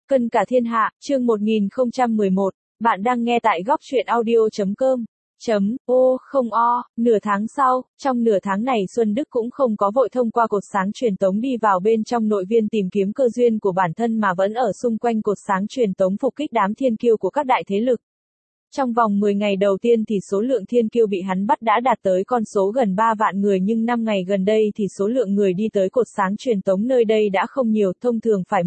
Cân cả thiên hạ, chương 1011, bạn đang nghe tại góc truyện audio.com. Không o, nửa tháng sau, trong nửa tháng này Xuân Đức cũng không có vội thông qua cột sáng truyền tống đi vào bên trong nội viên tìm kiếm cơ duyên của bản thân mà vẫn ở xung quanh cột sáng truyền tống phục kích đám thiên kiêu của các đại thế lực. Trong vòng 10 ngày đầu tiên thì số lượng thiên kiêu bị hắn bắt đã đạt tới con số gần 3 vạn người, nhưng 5 ngày gần đây thì số lượng người đi tới cột sáng truyền tống nơi đây đã không nhiều, thông thường phải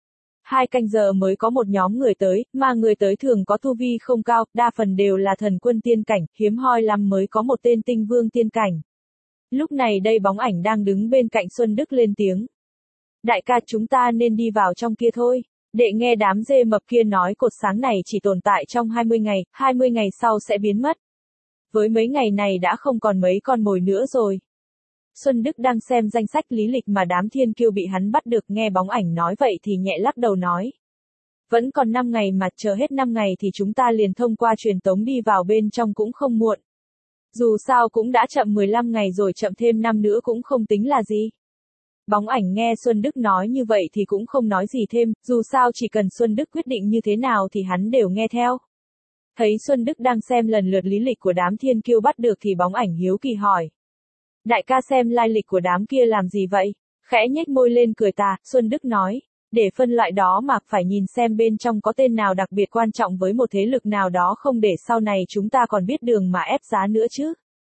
1-2 canh giờ mới có một nhóm người tới, mà người tới thường có tu vi không cao, đa phần đều là thần quân tiên cảnh, hiếm hoi lắm mới có một tên tinh vương tiên cảnh. Lúc này đây Bóng Ảnh đang đứng bên cạnh Xuân Đức lên tiếng. Đại ca, chúng ta nên đi vào trong kia thôi. Đệ nghe đám dê mập kia nói cột sáng này chỉ tồn tại trong 20 ngày sau sẽ biến mất. Với mấy ngày này đã không còn mấy con mồi nữa rồi. Xuân Đức đang xem danh sách lý lịch mà đám thiên kiêu bị hắn bắt được, nghe Bóng Ảnh nói vậy thì nhẹ lắc đầu nói. Vẫn còn 5 ngày mà, chờ hết 5 ngày thì chúng ta liền thông qua truyền tống đi vào bên trong cũng không muộn. Dù sao cũng đã chậm 15 ngày rồi, chậm thêm năm nữa cũng không tính là gì. Bóng Ảnh nghe Xuân Đức nói như vậy thì cũng không nói gì thêm, dù sao chỉ cần Xuân Đức quyết định như thế nào thì hắn đều nghe theo. Thấy Xuân Đức đang xem lần lượt lý lịch của đám thiên kiêu bắt được thì Bóng Ảnh hiếu kỳ hỏi. Đại ca, xem lai lịch của đám kia làm gì vậy? Khẽ nhếch môi lên cười tà, Xuân Đức nói. Để phân loại đó mà phải nhìn xem bên trong có tên nào đặc biệt quan trọng với một thế lực nào đó không, để sau này chúng ta còn biết đường mà ép giá nữa chứ.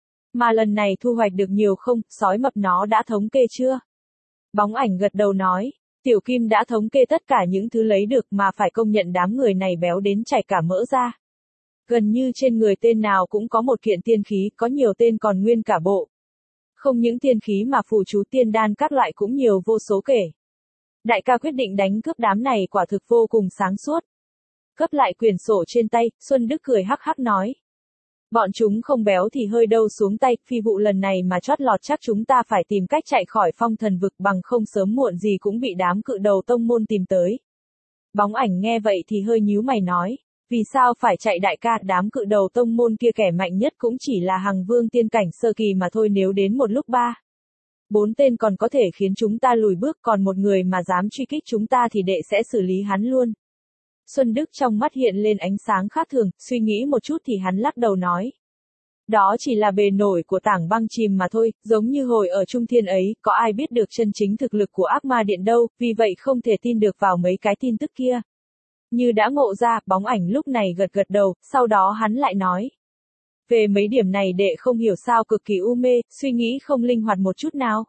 Mà lần này thu hoạch được nhiều không, sói mập nó đã thống kê chưa? Bóng Ảnh gật đầu nói. Tiểu Kim đã thống kê tất cả những thứ lấy được, mà phải công nhận đám người này béo đến chảy cả mỡ ra. Gần như trên người tên nào cũng có một kiện tiên khí, có nhiều tên còn nguyên cả bộ. Không những tiên khí mà phù chú tiên đan các loại cũng nhiều vô số kể. Đại ca quyết định đánh cướp đám này quả thực vô cùng sáng suốt. Cấp lại quyển sổ trên tay, Xuân Đức cười hắc hắc nói. Bọn chúng không béo thì hơi đâu xuống tay, phi vụ lần này mà chót lọt chắc chúng ta phải tìm cách chạy khỏi Phong Thần Vực, bằng không sớm muộn gì cũng bị đám cự đầu tông môn tìm tới. Bóng Ảnh nghe vậy thì hơi nhíu mày nói. Vì sao phải chạy đại ca? Đám cự đầu tông môn kia kẻ mạnh nhất cũng chỉ là Hằng Vương tiên cảnh sơ kỳ mà thôi, nếu đến một lúc 3-4 tên còn có thể khiến chúng ta lùi bước, còn một người mà dám truy kích chúng ta thì đệ sẽ xử lý hắn luôn. Xuân Đức trong mắt hiện lên ánh sáng khác thường, suy nghĩ một chút thì hắn lắc đầu nói. Đó chỉ là bề nổi của tảng băng chìm mà thôi, giống như hồi ở Trung Thiên ấy, có ai biết được chân chính thực lực của Ác Ma Điện đâu, vì vậy không thể tin được vào mấy cái tin tức kia. Như đã ngộ ra, Bóng Ảnh lúc này gật gật đầu, sau đó hắn lại nói. Về mấy điểm này đệ không hiểu sao cực kỳ u mê, suy nghĩ không linh hoạt một chút nào.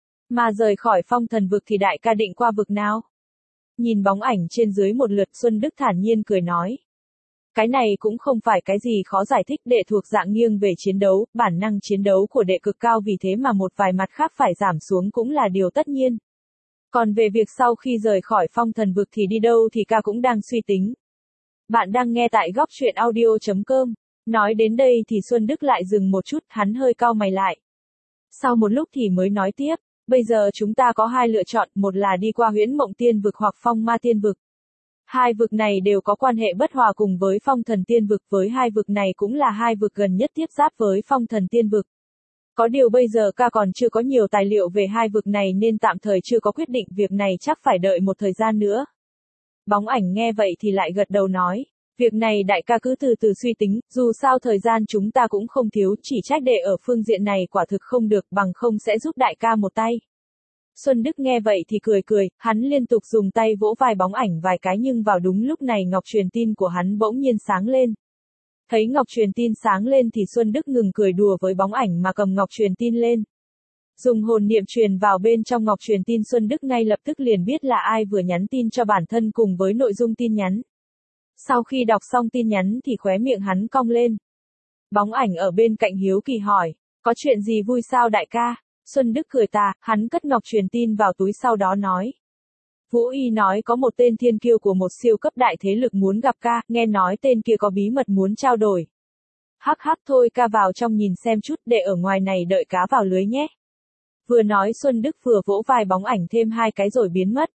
Mà rời khỏi Phong Thần Vực thì đại ca định qua vực nào? Nhìn Bóng Ảnh trên dưới một lượt, Xuân Đức thản nhiên cười nói. Cái này cũng không phải cái gì khó giải thích, đệ thuộc dạng nghiêng về chiến đấu, bản năng chiến đấu của đệ cực cao, vì thế mà một vài mặt khác phải giảm xuống cũng là điều tất nhiên. Còn về việc sau khi rời khỏi Phong Thần Vực thì đi đâu thì ca cũng đang suy tính. Bạn đang nghe tại góc truyện audio.com. Nói đến đây thì Xuân Đức lại dừng một chút, hắn hơi cau mày lại. Sau một lúc thì mới nói tiếp, bây giờ chúng ta có hai lựa chọn, một là đi qua Huyễn Mộng Tiên Vực hoặc Phong Ma Tiên Vực. Hai vực này đều có quan hệ bất hòa cùng với Phong Thần Tiên Vực, với hai vực này cũng là hai vực gần nhất tiếp giáp với Phong Thần Tiên Vực. Có điều bây giờ ca còn chưa có nhiều tài liệu về hai vực này nên tạm thời chưa có quyết định, việc này chắc phải đợi một thời gian nữa. Bóng Ảnh nghe vậy thì lại gật đầu nói, việc này đại ca cứ từ từ suy tính, dù sao thời gian chúng ta cũng không thiếu, chỉ trách đệ ở phương diện này quả thực không được, bằng không sẽ giúp đại ca một tay. Xuân Đức nghe vậy thì cười, hắn liên tục dùng tay vỗ vai Bóng Ảnh vài cái, nhưng vào đúng lúc này ngọc truyền tin của hắn bỗng nhiên sáng lên. Thấy ngọc truyền tin sáng lên thì Xuân Đức ngừng cười đùa với Bóng Ảnh mà cầm ngọc truyền tin lên. Dùng hồn niệm truyền vào bên trong ngọc truyền tin, Xuân Đức ngay lập tức liền biết là ai vừa nhắn tin cho bản thân cùng với nội dung tin nhắn. Sau khi đọc xong tin nhắn thì khóe miệng hắn cong lên. Bóng Ảnh ở bên cạnh hiếu kỳ hỏi, có chuyện gì vui sao đại ca? Xuân Đức cười tà, hắn cất ngọc truyền tin vào túi sau đó nói. Vũ Y nói có một tên thiên kiêu của một siêu cấp đại thế lực muốn gặp ca, nghe nói tên kia có bí mật muốn trao đổi. Hắc hắc, thôi ca vào trong nhìn xem chút, để ở ngoài này đợi cá vào lưới nhé. Vừa nói Xuân Đức vừa vỗ vai Bóng Ảnh thêm hai cái rồi biến mất.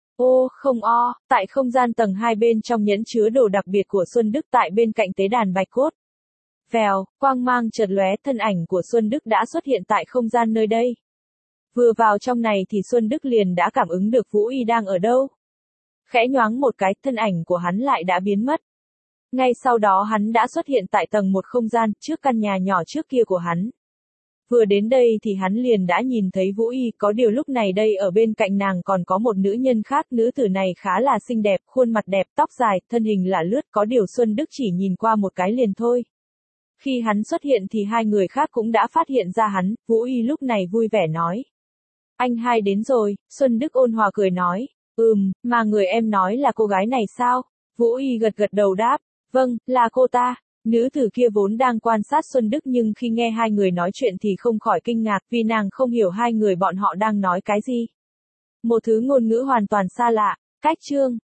Không o, tại không gian tầng 2 bên trong nhẫn chứa đồ đặc biệt của Xuân Đức tại bên cạnh tế đàn bạch cốt. Vèo, quang mang chợt lóe, thân ảnh của Xuân Đức đã xuất hiện tại không gian nơi đây. Vừa vào trong này thì Xuân Đức liền đã cảm ứng được Vũ Y đang ở đâu. Khẽ nhoáng một cái, thân ảnh của hắn lại đã biến mất. Ngay sau đó hắn đã xuất hiện tại tầng một không gian, trước căn nhà nhỏ trước kia của hắn. Vừa đến đây thì hắn liền đã nhìn thấy Vũ Y, có điều lúc này đây ở bên cạnh nàng còn có một nữ nhân khác, nữ tử này khá là xinh đẹp, khuôn mặt đẹp, tóc dài, thân hình lả lướt, có điều Xuân Đức chỉ nhìn qua một cái liền thôi. Khi hắn xuất hiện thì hai người khác cũng đã phát hiện ra hắn, Vũ Y lúc này vui vẻ nói. Anh hai đến rồi, Xuân Đức ôn hòa cười nói. Mà người em nói là cô gái này sao? Vũ Y gật gật đầu đáp. Vâng, là cô ta. Nữ tử kia vốn đang quan sát Xuân Đức nhưng khi nghe hai người nói chuyện thì không khỏi kinh ngạc vì nàng không hiểu hai người bọn họ đang nói cái gì. Một thứ ngôn ngữ hoàn toàn xa lạ. Cách chương